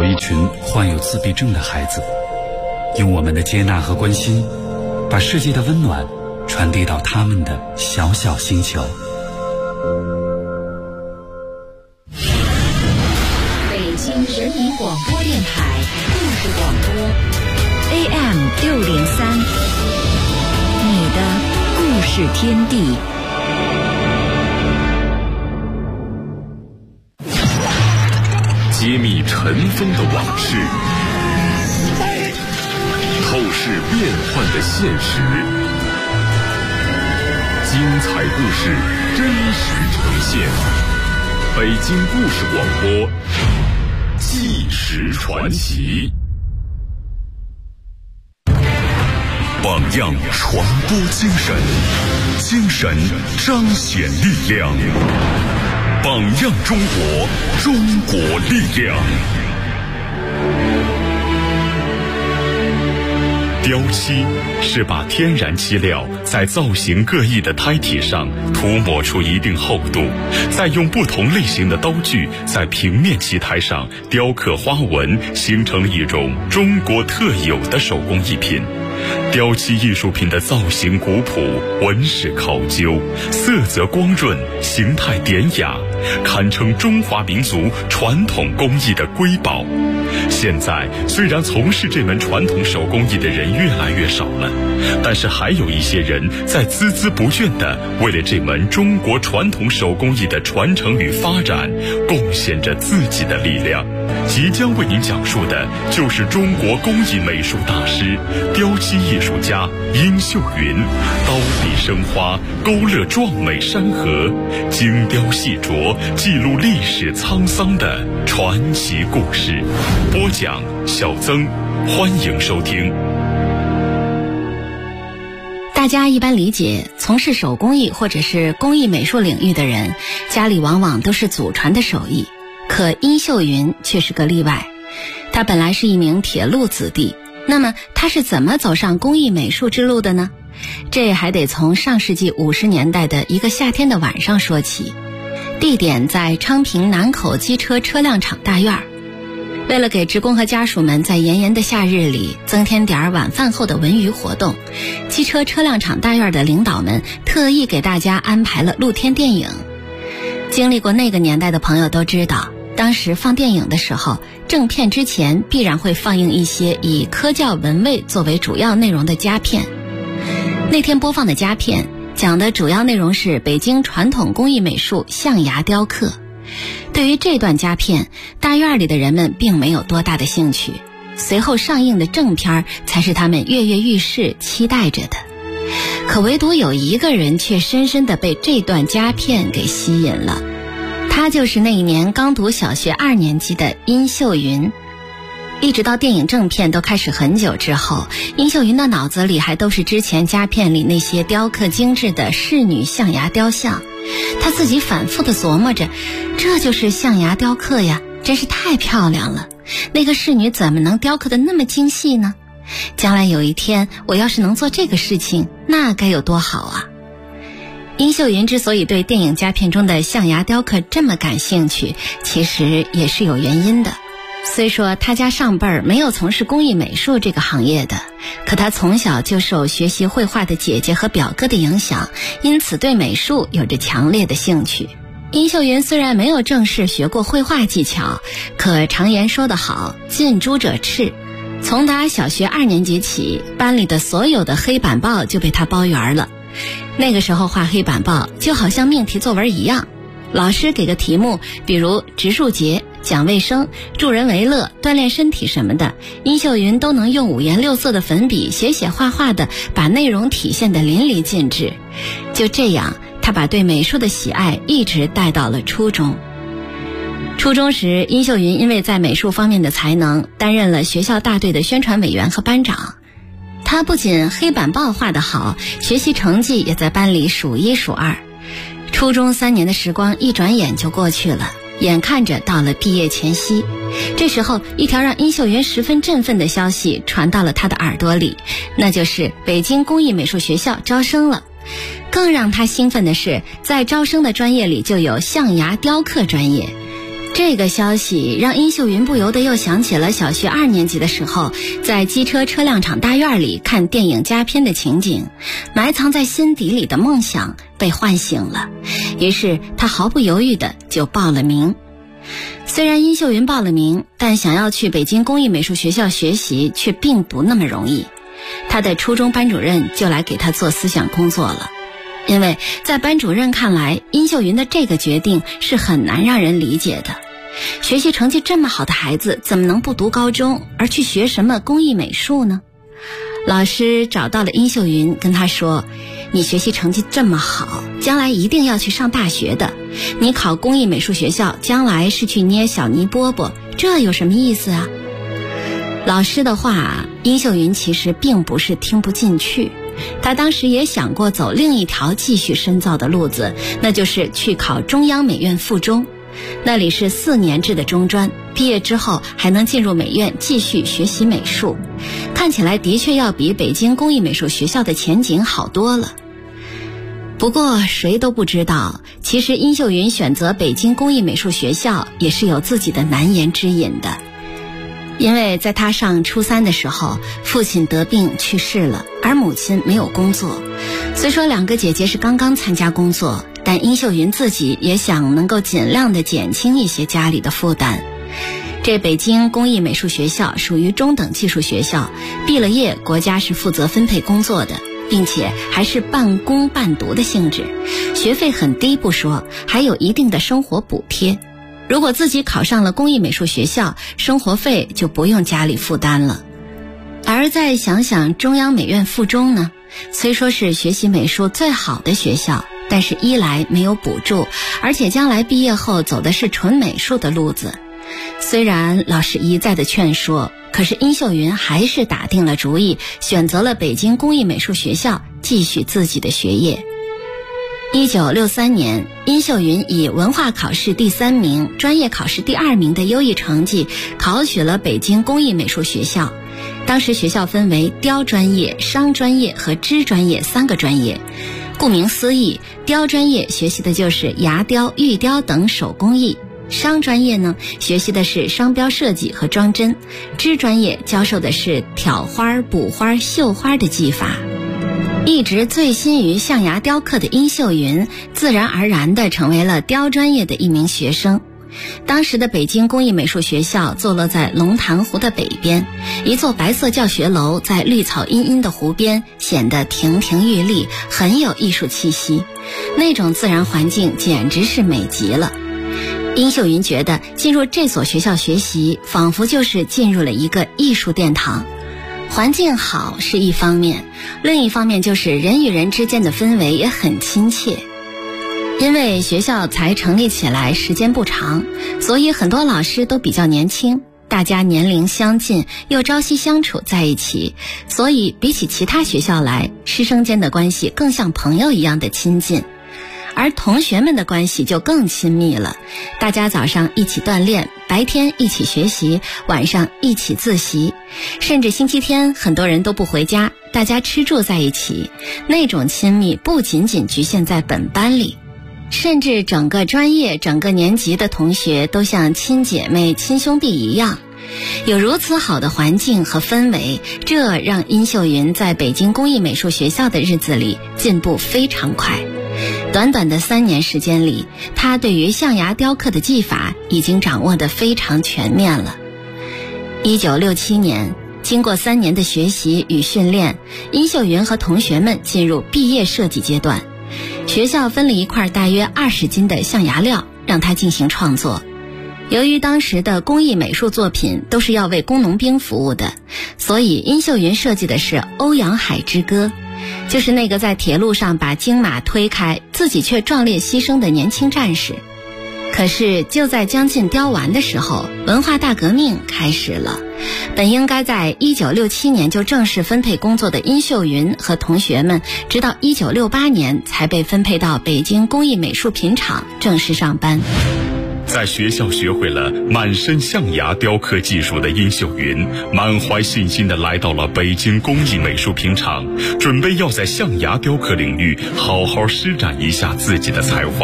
有一群患有自闭症的孩子，用我们的接纳和关心，把世界的温暖传递到他们的小小星球。 北京人民广播电台故事广播 AM603，你的故事天地。 揭秘尘封的往事，透视变幻的现实，精彩故事真实呈现。北京故事广播，纪实传奇。榜样传播精神，精神彰显力量。榜样中国，中国力量。雕漆是把天然漆料在造型各异的胎体上涂抹出一定厚度，再用不同类型的刀具在平面漆胎上雕刻花纹，形成了一种中国特有的手工艺品。雕漆艺术品的造型古朴，纹饰考究，色泽光润，形态典雅，堪称中华民族传统工艺的瑰宝。现在虽然从事这门传统手工艺的人越来越少了，但是还有一些人在孜孜不倦地为了这门中国传统手工艺的传承与发展贡献着自己的力量。即将为您讲述的就是中国工艺美术大师、雕漆艺术家殷秀云，刀笔生花，勾勒壮美山河，精雕细琢，记录历史沧桑的传奇故事。播讲小曾，欢迎收听。 大家一般理解，从事手工艺或者是工艺美术领域的人，家里往往都是祖传的手艺。可殷秀云却是个例外，她本来是一名铁路子弟，那么她是怎么走上工艺美术之路的呢？这还得从上世纪50年代的一个夏天的晚上说起。地点在昌平南口机车车辆厂大院。为了给职工和家属们在炎炎的夏日里增添点晚饭后的文娱活动，机车车辆厂大院的领导们特意给大家安排了露天电影。经历过那个年代的朋友都知道，当时放电影的时候，正片之前必然会放映一些以科教文卫作为主要内容的佳片。那天播放的佳片讲的主要内容是北京传统工艺美术象牙雕刻。对于这段佳片，大院里的人们并没有多大的兴趣，随后上映的正片才是他们跃跃欲试期待着的。可唯独有一个人却深深地被这段佳片给吸引了，他就是那一年刚读小学2年级的殷秀云。一直到电影正片都开始很久之后，殷秀云的脑子里还都是之前佳片里那些雕刻精致的仕女象牙雕像。他自己反复地琢磨着，这就是象牙雕刻呀，真是太漂亮了。那个仕女怎么能雕刻得那么精细呢？将来有一天我要是能做这个事情，那该有多好啊。殷秀云之所以对电影佳片中的象牙雕刻这么感兴趣，其实也是有原因的。虽说他家上辈儿没有从事工艺美术这个行业的，可他从小就受学习绘画的姐姐和表哥的影响，因此对美术有着强烈的兴趣。殷秀云虽然没有正式学过绘画技巧，可常言说得好，近朱者赤。从他小学2年级起，班里的所有的黑板报就被他包圆了。那个时候画黑板报就好像命题作文一样，老师给个题目，比如植树节、讲卫生、助人为乐、锻炼身体什么的，殷秀云都能用5颜6色的粉笔写写画画的把内容体现得淋漓尽致。就这样，他把对美术的喜爱一直带到了初中。初中时，殷秀云因为在美术方面的才能，担任了学校大队的宣传委员和班长。他不仅黑板报画得好，学习成绩也在班里数1数2。初中3年的时光一转眼就过去了，眼看着到了毕业前夕。这时候，一条让殷秀云十分振奋的消息传到了他的耳朵里，那就是北京工艺美术学校招生了。更让他兴奋的是，在招生的专业里就有象牙雕刻专业。 这个消息让殷秀云不由得又想起了小学2年级的时候，在机车车辆厂大院里看电影佳片的情景，埋藏在心底里的梦想被唤醒了。于是她毫不犹豫地就报了名。虽然殷秀云报了名，但想要去北京工艺美术学校学习却并不那么容易。她的初中班主任就来给她做思想工作了。因为在班主任看来，殷秀云的这个决定是很难让人理解的。学习成绩这么好的孩子，怎么能不读高中而去学什么工艺美术呢？老师找到了殷秀云，跟她说，你学习成绩这么好，将来一定要去上大学的。你考工艺美术学校，将来是去捏小泥饽饽，这有什么意思啊？老师的话，殷秀云其实并不是听不进去。他当时也想过走另一条继续深造的路子，那就是去考中央美院附中，那里是4年制的中专，毕业之后还能进入美院继续学习美术，看起来的确要比北京工艺美术学校的前景好多了。不过谁都不知道，其实殷秀云选择北京工艺美术学校也是有自己的难言之隐的。因为在他上初3的时候，父亲得病去世了，而母亲没有工作。虽说2个姐姐是刚刚参加工作，但殷秀云自己也想能够尽量的减轻一些家里的负担。这北京工艺美术学校属于中等技术学校，毕了业国家是负责分配工作的，并且还是半工半读的性质，学费很低不说，还有一定的生活补贴。如果自己考上了工艺美术学校，生活费就不用家里负担了。而再想想中央美院附中呢，虽说是学习美术最好的学校，但是一来没有补助，而且将来毕业后走的是纯美术的路子。虽然老师一再的劝说，可是殷秀云还是打定了主意，选择了北京工艺美术学校继续自己的学业。1963年，殷秀云以文化考试第3名、专业考试第2名的优异成绩考取了北京工艺美术学校。当时学校分为雕专业、商专业和织专业3个专业。顾名思义，雕专业学习的就是牙雕、玉雕等手工艺，商专业呢学习的是商标设计和装帧，织专业教授的是挑花、补花、绣花的技法。一直醉心于象牙雕刻的殷秀云，自然而然地成为了雕专业的一名学生。当时的北京工艺美术学校坐落在龙潭湖的北边，一座白色教学楼在绿草茵茵的湖边，显得亭亭玉立，很有艺术气息。那种自然环境简直是美极了。殷秀云觉得进入这所学校学习，仿佛就是进入了一个艺术殿堂。环境好是一方面，另一方面就是人与人之间的氛围也很亲切。因为学校才成立起来时间不长，所以很多老师都比较年轻，大家年龄相近，又朝夕相处在一起，所以比起其他学校来，师生间的关系更像朋友一样的亲近。而同学们的关系就更亲密了，大家早上一起锻炼，白天一起学习，晚上一起自习，甚至星期天很多人都不回家，大家吃住在一起。那种亲密不仅仅局限在本班里，甚至整个专业、整个年级的同学都像亲姐妹、亲兄弟一样。有如此好的环境和氛围，这让殷秀云在北京工艺美术学校的日子里进步非常快。短短的3年时间里，他对于象牙雕刻的技法已经掌握得非常全面了。1967年，经过3年的学习与训练，殷秀云和同学们进入毕业设计阶段。学校分了一块大约20斤的象牙料，让他进行创作。由于当时的工艺美术作品都是要为工农兵服务的，所以殷秀云设计的是《欧阳海之歌》，就是那个在铁路上把金马推开，自己却壮烈牺牲的年轻战士。可是就在将近雕完的时候，文化大革命开始了。本应该在1967年就正式分配工作的殷秀云和同学们，直到1968年才被分配到北京工艺美术品厂正式上班。 在学校学会了满身象牙雕刻技术的殷秀云，满怀信心地来到了北京工艺美术品厂，准备要在象牙雕刻领域好好施展一下自己的才华。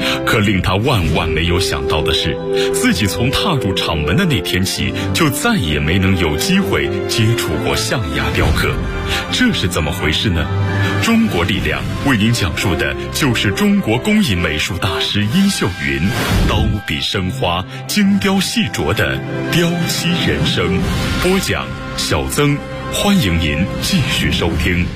可令他万万没有想到的是，自己从踏入厂门的那天起，就再也没能有机会接触过象牙雕刻。这是怎么回事呢？中国力量为您讲述的就是中国工艺美术大师殷秀云刀笔生花、精雕细琢的雕漆人生。播讲小曾，欢迎您继续收听。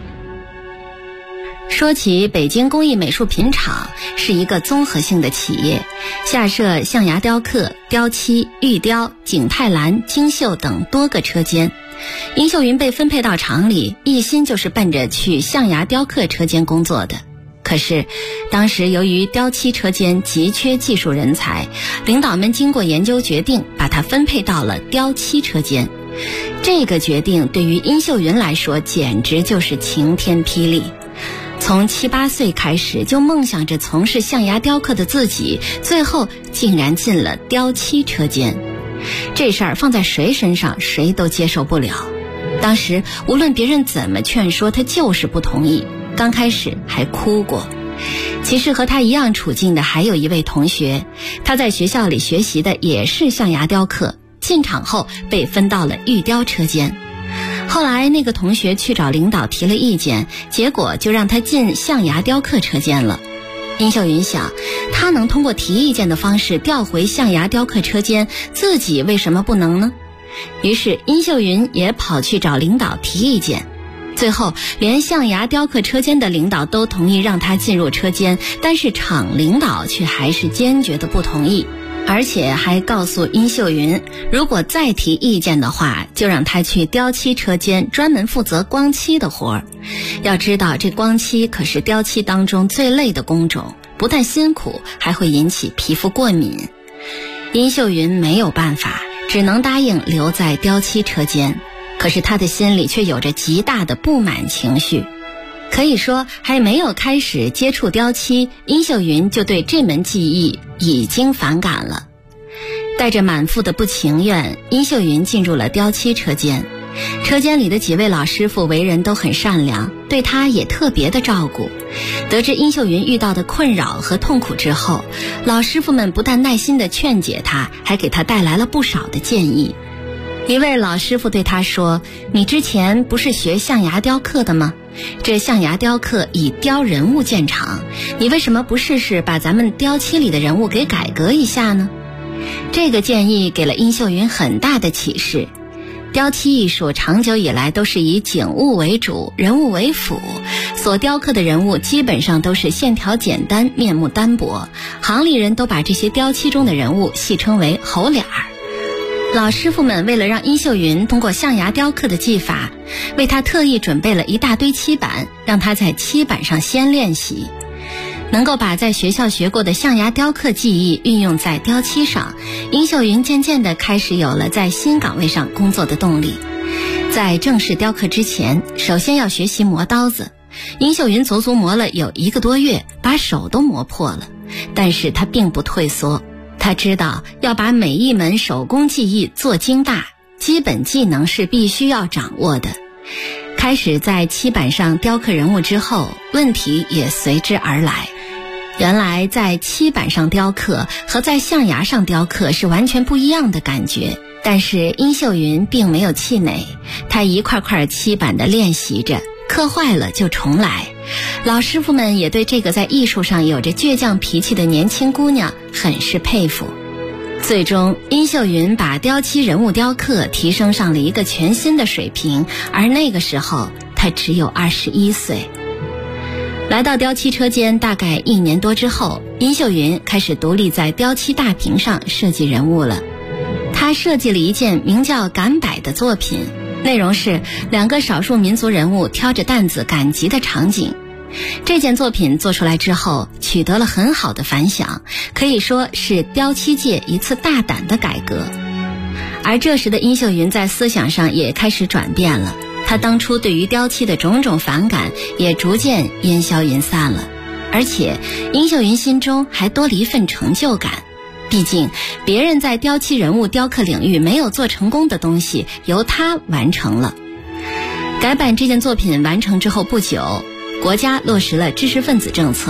说起北京工艺美术品厂，是一个综合性的企业，下设象牙雕刻、雕漆、玉雕、景泰蓝、精绣等多个车间。殷秀云被分配到厂里，一心就是奔着去象牙雕刻车间工作的。可是当时由于雕漆车间急缺技术人才，领导们经过研究决定，把他分配到了雕漆车间。这个决定对于殷秀云来说简直就是晴天霹雳。从7、8岁开始就梦想着从事象牙雕刻的自己，最后竟然进了雕漆车间。这事儿放在谁身上谁都接受不了。当时无论别人怎么劝说，他就是不同意，刚开始还哭过。其实和他一样处境的还有一位同学，他在学校里学习的也是象牙雕刻，进厂后被分到了玉雕车间。后来那个同学去找领导提了意见，结果就让他进象牙雕刻车间了。殷秀云想，他能通过提意见的方式调回象牙雕刻车间，自己为什么不能呢？于是殷秀云也跑去找领导提意见。最后连象牙雕刻车间的领导都同意让他进入车间，但是厂领导却还是坚决的不同意，而且还告诉殷秀云，如果再提意见的话，就让他去雕漆车间专门负责光漆的活儿。要知道，这光漆可是雕漆当中最累的工种，不但辛苦，还会引起皮肤过敏。殷秀云没有办法，只能答应留在雕漆车间。可是他的心里却有着极大的不满情绪。可以说，还没有开始接触雕漆，殷秀云就对这门技艺已经反感了。带着满腹的不情愿，殷秀云进入了雕漆车间。车间里的几位老师傅为人都很善良，对他也特别的照顾。得知殷秀云遇到的困扰和痛苦之后，老师傅们不但耐心地劝解他，还给他带来了不少的建议。一位老师傅对他说，你之前不是学象牙雕刻的吗？这象牙雕刻以雕人物见长，你为什么不试试把咱们雕漆里的人物给改革一下呢？这个建议给了殷秀云很大的启示。雕漆艺术长久以来都是以景物为主，人物为辅，所雕刻的人物基本上都是线条简单，面目单薄，行里人都把这些雕漆中的人物戏称为猴脸儿。老师傅们为了让殷秀云通过象牙雕刻的技法，为他特意准备了一大堆漆板，让他在漆板上先练习。能够把在学校学过的象牙雕刻技艺运用在雕漆上，殷秀云渐渐地开始有了在新岗位上工作的动力。在正式雕刻之前，首先要学习磨刀子。殷秀云足足磨了有1个多月，把手都磨破了，但是他并不退缩。他知道要把每一门手工技艺做精大，基本技能是必须要掌握的。开始在漆板上雕刻人物之后，问题也随之而来。原来在漆板上雕刻和在象牙上雕刻是完全不一样的感觉，但是殷秀云并没有气馁，她一块块漆板的练习着，刻坏了就重来。老师傅们也对这个在艺术上有着倔强脾气的年轻姑娘很是佩服。最终，殷秀云把雕漆人物雕刻提升上了一个全新的水平，而那个时候她只有21岁。来到雕漆车间大概1年多之后，殷秀云开始独立在雕漆大屏上设计人物了。她设计了一件名叫《赶摆》的作品，内容是2个少数民族人物挑着担子赶集的场景。这件作品做出来之后，取得了很好的反响，可以说是雕漆界一次大胆的改革。而这时的殷秀云在思想上也开始转变了，她当初对于雕漆的种种反感也逐渐烟消云散了，而且殷秀云心中还多了一份成就感。毕竟别人在雕漆人物雕刻领域没有做成功的东西，由她完成了。改版这件作品完成之后不久，国家落实了知识分子政策，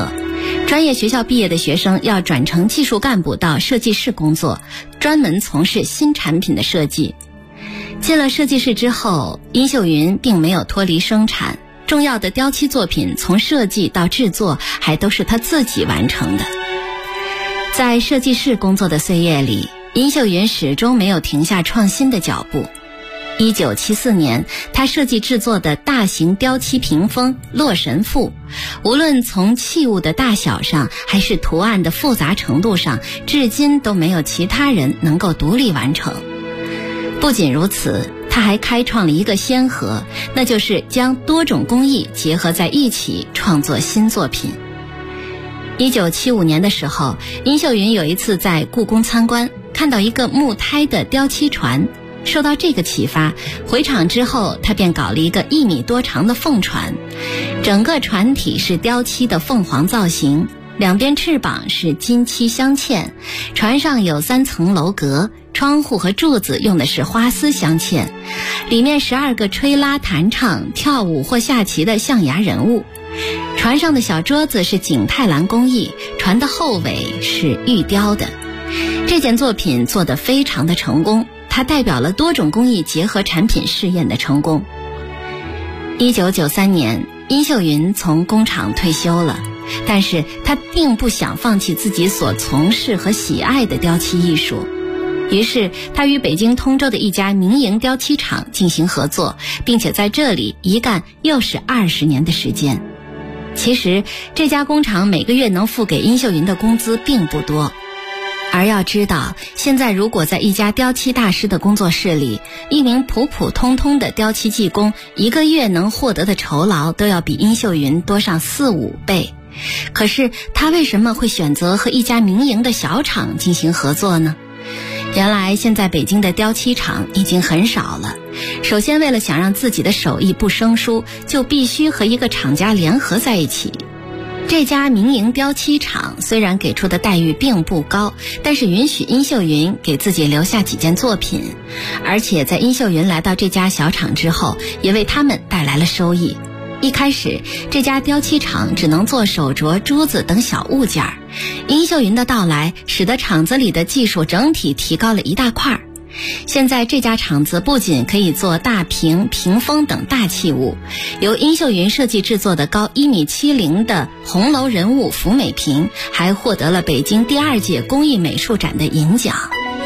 专业学校毕业的学生要转成技术干部到设计室工作，专门从事新产品的设计。进了设计室之后，殷秀云并没有脱离生产，重要的雕漆作品从设计到制作还都是她自己完成的。在设计室工作的岁月里，殷秀云始终没有停下创新的脚步。1974年，他设计制作的大型雕漆屏风《洛神赋》，无论从器物的大小上，还是图案的复杂程度上，至今都没有其他人能够独立完成。不仅如此，他还开创了一个先河，那就是将多种工艺结合在一起，创作新作品。1975年的时候，殷秀云有一次在故宫参观，看到一个木胎的雕漆船，受到这个启发，回厂之后他便搞了一个1米多长的凤船，整个船体是雕漆的凤凰造型，两边翅膀是金漆镶嵌，船上有3层楼阁，窗户和柱子用的是花丝镶嵌，里面12个吹拉弹唱跳舞或下棋的象牙人物。船上的小桌子是景泰蓝工艺，船的后尾是玉雕的。这件作品做得非常的成功，它代表了多种工艺结合产品试验的成功。1993年，殷秀云从工厂退休了，但是她并不想放弃自己所从事和喜爱的雕漆艺术。于是她与北京通州的一家民营雕漆厂进行合作，并且在这里一干又是20年的时间。其实这家工厂每个月能付给殷秀云的工资并不多，而要知道，现在如果在一家雕漆大师的工作室里，一名普普通通的雕漆技工一个月能获得的酬劳都要比殷秀云多上4-5倍。可是他为什么会选择和一家民营的小厂进行合作呢？原来现在北京的雕漆厂已经很少了，首先为了想让自己的手艺不生疏，就必须和一个厂家联合在一起。这家民营雕漆厂虽然给出的待遇并不高，但是允许殷秀云给自己留下几件作品，而且在殷秀云来到这家小厂之后，也为他们带来了收益。一开始，这家雕漆厂只能做手镯、珠子等小物件，殷秀云的到来使得厂子里的技术整体提高了一大块。现在这家厂子不仅可以做大屏、屏风等大器物，由殷秀云设计制作的高1.70米的红楼人物福美屏，还获得了北京第2届工艺美术展的银奖。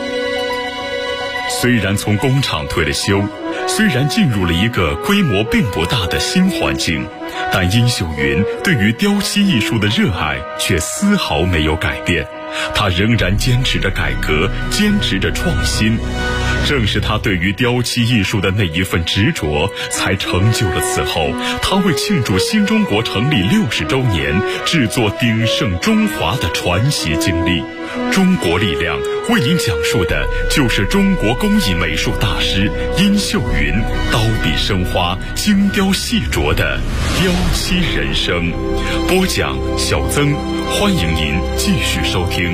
虽然从工厂退了休，虽然进入了一个规模并不大的新环境，但殷秀云对于雕漆艺术的热爱却丝毫没有改变，她仍然坚持着改革，坚持着创新。正是他对于雕漆艺术的那一份执着，才成就了此后他为庆祝新中国成立60周年制作鼎盛中华的传奇经历。中国力量为您讲述的就是中国工艺美术大师殷秀云刀笔生花、精雕细琢的雕漆人生。播讲小曾，欢迎您继续收听。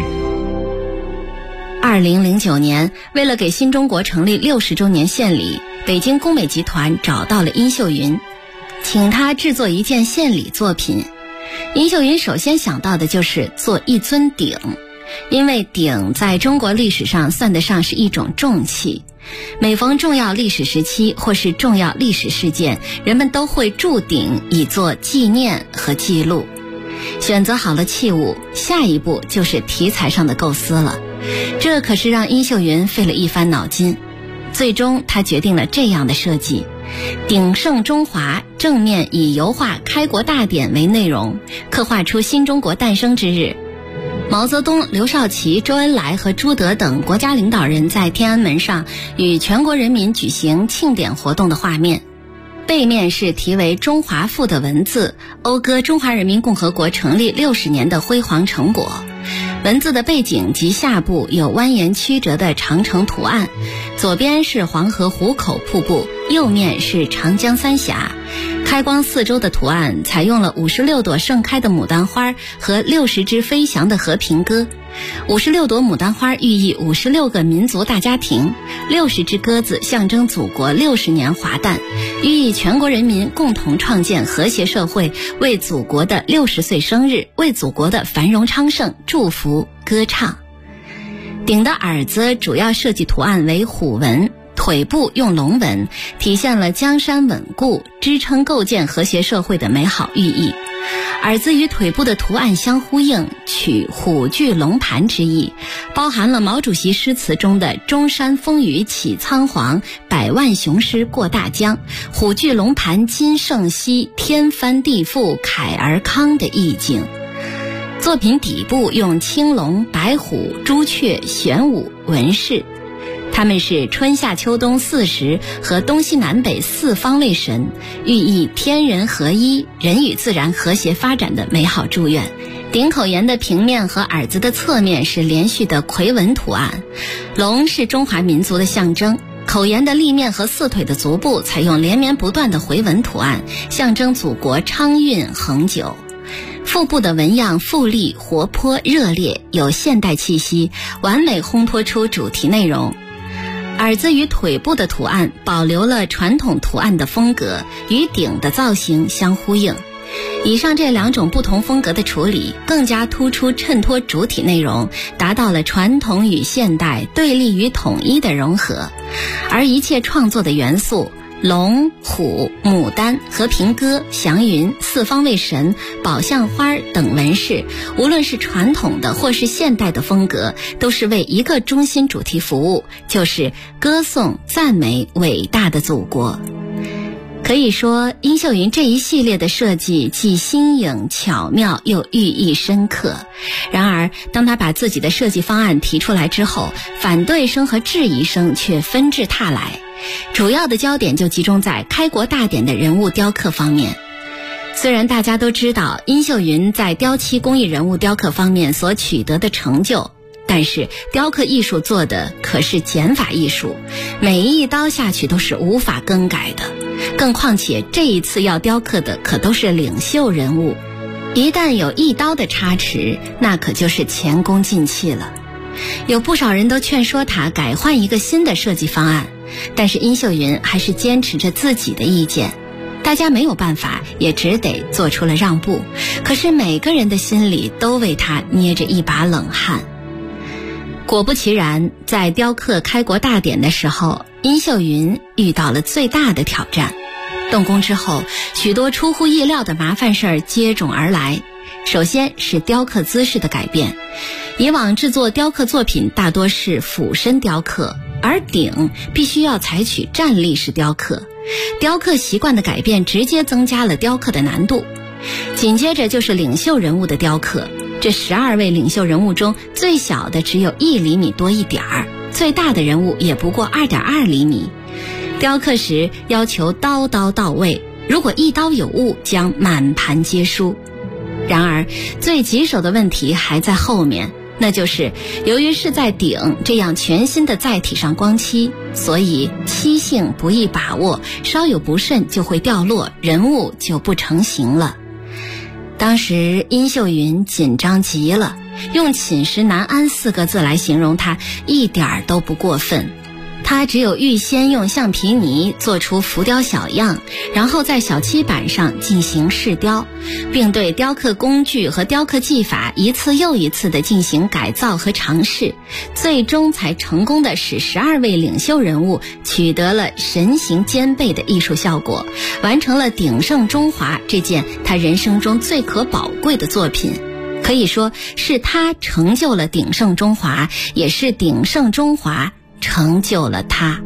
2009年，为了给新中国成立60周年献礼，北京工美集团找到了殷秀云，请他制作一件献礼作品。殷秀云首先想到的就是做一尊鼎，因为鼎在中国历史上算得上是一种重器，每逢重要历史时期或是重要历史事件，人们都会铸鼎以作纪念和记录。选择好了器物，下一步就是题材上的构思了。这可是让殷秀云费了一番脑筋，最终他决定了这样的设计：鼎盛中华，正面以油画开国大典为内容，刻画出新中国诞生之日。毛泽东、刘少奇、周恩来和朱德等国家领导人在天安门上与全国人民举行庆典活动的画面。背面是题为《中华赋》的文字，讴歌中华人民共和国成立60年的辉煌成果。文字的背景及下部有蜿蜒曲折的长城图案，左边是黄河壶口瀑布，右面是长江三峡， 开光四周的图案采用了56朵盛开的牡丹花和60只飞翔的和平鸽。56朵牡丹花寓意56个民族大家庭，60只鸽子象征祖国60年华诞，寓意全国人民共同创建和谐社会，为祖国的60岁生日，为祖国的繁荣昌盛祝福歌唱。鼎的耳子主要设计图案为虎纹，腿部用龙纹，体现了江山稳固、支撑构建和谐社会的美好寓意。耳子与腿部的图案相呼应，取虎踞龙盘之意，包含了毛主席诗词中的中山风雨起苍黄，百万雄师过大江，虎踞龙盘今盛熙，天翻地覆凯而康的意境。作品底部用青龙、白虎、朱雀、玄武纹饰，他们是春夏秋冬四时和东西南北四方位神，寓意天人合一、人与自然和谐发展的美好祝愿。顶口沿的平面和耳子的侧面是连续的魁纹图案，龙是中华民族的象征。口沿的立面和四腿的足部采用连绵不断的回纹图案，象征祖国昌运恒久。腹部的纹样富丽、活泼、热烈，有现代气息，完美烘托出主题内容。耳子与腿部的图案保留了传统图案的风格，与鼎的造型相呼应。以上这两种不同风格的处理，更加突出衬托主体内容，达到了传统与现代、对立与统一的融合。而一切创作的元素，龙、虎、牡丹、和平鸽、祥云、四方位神、宝相花等纹饰，无论是传统的或是现代的风格，都是为一个中心主题服务，就是歌颂、赞美伟大的祖国。可以说，殷秀云这一系列的设计既新颖巧妙，又寓意深刻。然而，当他把自己的设计方案提出来之后，反对声和质疑声却纷至沓来。主要的焦点就集中在开国大典的人物雕刻方面。虽然大家都知道殷秀云在雕漆工艺人物雕刻方面所取得的成就，但是雕刻艺术做的可是减法艺术，每一刀下去都是无法更改的。更况且这一次要雕刻的可都是领袖人物，一旦有一刀的差池，那可就是前功尽弃了。有不少人都劝说他改换一个新的设计方案，但是殷秀云还是坚持着自己的意见。大家没有办法，也只得做出了让步。可是每个人的心里都为他捏着一把冷汗。果不其然，在雕刻开国大典的时候，殷秀云遇到了最大的挑战。动工之后，许多出乎意料的麻烦事儿接踵而来。首先是雕刻姿势的改变，以往制作雕刻作品大多是俯身雕刻，而鼎必须要采取站立式雕刻。雕刻习惯的改变直接增加了雕刻的难度。紧接着就是领袖人物的雕刻，这12位领袖人物中，最小的只有1厘米多一点儿，最大的人物也不过2.2厘米。雕刻时要求刀刀到位，如果一刀有误，将满盘皆输。然而最棘手的问题还在后面，那就是由于是在鼎这样全新的载体上光漆，所以漆性不易把握，稍有不慎就会掉落，人物就不成形了。当时殷秀云紧张极了，用寝食难安4个字来形容它一点都不过分。他只有预先用橡皮泥做出浮雕小样，然后在小漆板上进行试雕，并对雕刻工具和雕刻技法一次又一次地进行改造和尝试，最终才成功地使12位领袖人物取得了神形兼备的艺术效果，完成了鼎盛中华这件他人生中最可宝贵的作品。可以说是他成就了鼎盛中华，也是鼎盛中华成就了他。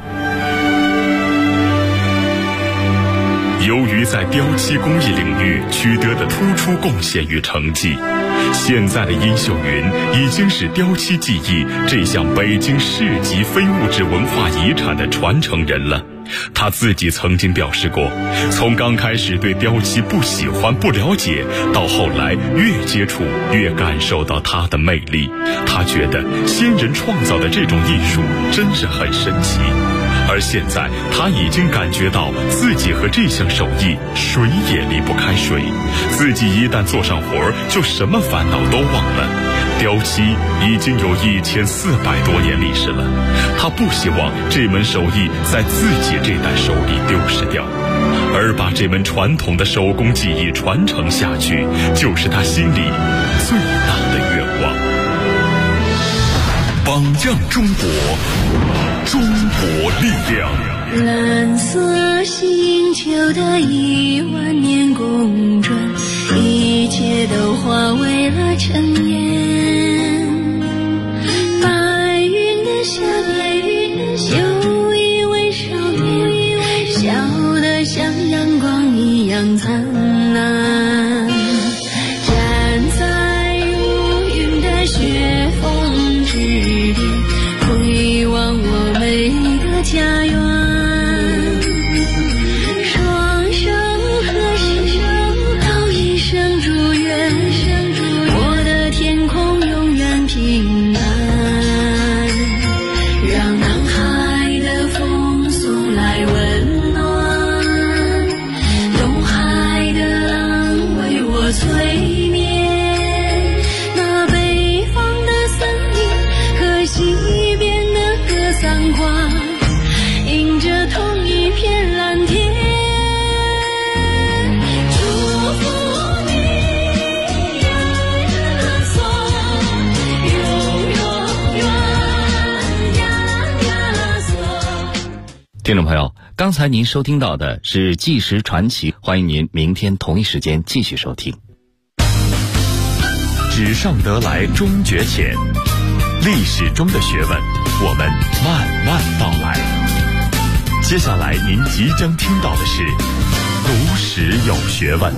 由于在雕漆工艺领域取得的突出贡献与成绩，现在的殷秀云已经是雕漆技艺这项北京市级非物质文化遗产的传承人了。他自己曾经表示过，从刚开始对雕漆不喜欢不了解，到后来越接触越感受到它的魅力。他觉得先人创造的这种艺术真是很神奇， 而现在他已经感觉到自己和这项手艺水也离不开水，自己一旦做上活就什么烦恼都忘了。雕漆已经有1400多年历史了，他不希望这门手艺在自己这代手里丢失掉，而把这门传统的手工技艺传承下去，就是他心里最大的愿望。榜样中国，中国力量。 蓝色星球的10000年公转，一切都化为了尘烟。白云的下面有一位少年，笑得像阳光一样灿烂。站在如云的雪峰之巅，回望我美的家园。 听众朋友，刚才您收听到的是《纪实传奇》，欢迎您明天同一时间继续收听。 纸上得来终觉浅，历史中的学问，我们慢慢道来。接下来您即将听到的是读史有学问。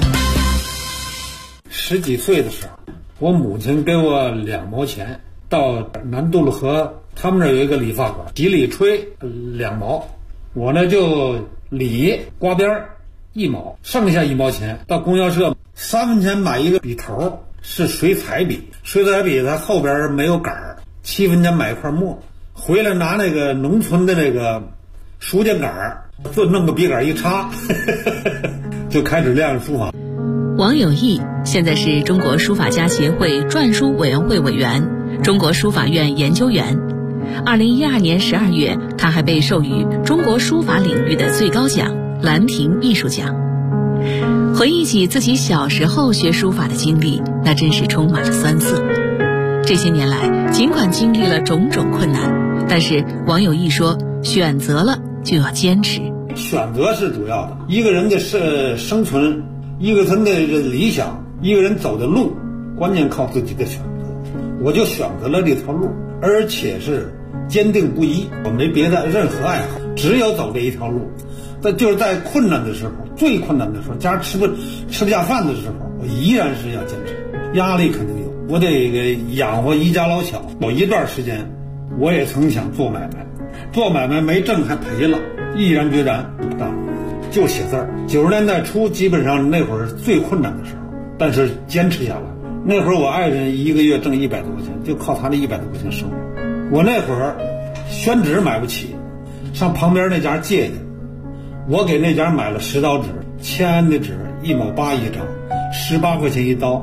10几岁的时候，我母亲给我2毛钱，到南渡路河，他们那儿有一个理发馆，洗理吹2毛，我呢就理刮边1毛，剩下1毛钱到供销社3分钱买一个笔头，是水彩笔，水彩笔它后边没有杆，7分钱买一块墨，回来拿那个农村的那个书架杆，就弄个笔杆一插就开始练书法。 王有义现在是中国书法家协会篆书委员会委员，中国书法院研究员。2012年12月，他还被授予中国书法领域的最高奖兰亭艺术奖。回忆起自己小时候学书法的经历，那真是充满了酸涩。这些年来，尽管经历了种种困难，但是王有义说，选择了就要坚持。 选择是主要的，一个人的生存，一个人的理想，一个人走的路，关键靠自己的选择。我就选择了这条路，而且是坚定不移，我没别的任何爱好，只有走这一条路。但就是在困难的时候，最困难的时候，家吃不下饭的时候，我依然是要坚持。压力肯定有，我得养活一家老小。有一段时间，我也曾想做买卖，做买卖没挣还赔了，毅然决然就写字儿。90年代初，基本上那会儿最困难的时候，但是坚持下来。那会儿我爱人一个月挣100多块钱，就靠他那100多块钱生活。我那会儿宣纸买不起，上旁边那家借的。我给那家买了10刀纸，签的纸1毛8一张，18块钱一刀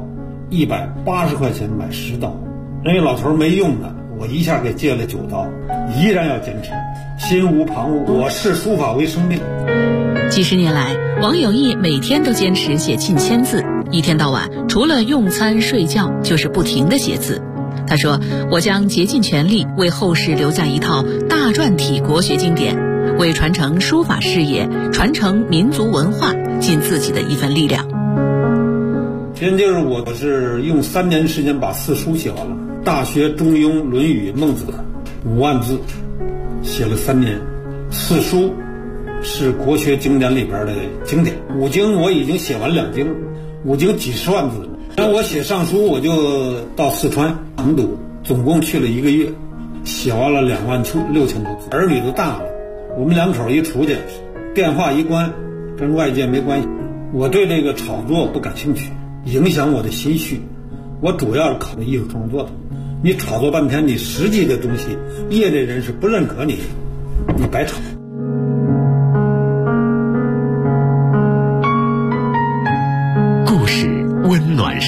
，180块钱买10刀。人家老头没用的，我一下给借了9刀，依然要坚持，心无旁骛。我视书法为生命。 几十年来，王有义每天都坚持写近1000字，一天到晚除了用餐睡觉就是不停地写字。他说，我将竭尽全力为后世留下一套大篆体国学经典，为传承书法事业、传承民族文化尽自己的一份力量。 现就是我是用3年时间把4书写完了，《大学》《中庸》《论语》《孟子》5万字，写了3年。4书是国学经典里边的经典，5经我已经写完2经，5经几十万字了。然后我写上书，我就到四川成都，总共去了1个月，写完了26000多字。儿女都大了，我们2口一出去，电话一关，跟外界没关系。我对这个炒作不感兴趣，影响我的心绪。我主要是考虑艺术创作的。你炒作半天，你实际的东西，业内人士不认可你，你白炒。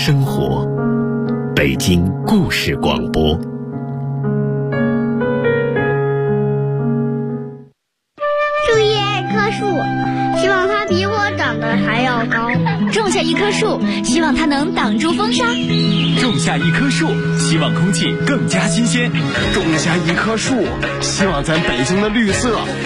生活。北京故事广播。 注意爱棵树，希望它比我长得还要高。 种下一棵树，希望它能挡住风沙。 种下一棵树，希望空气更加新鲜。 种下一棵树，希望咱北京的绿色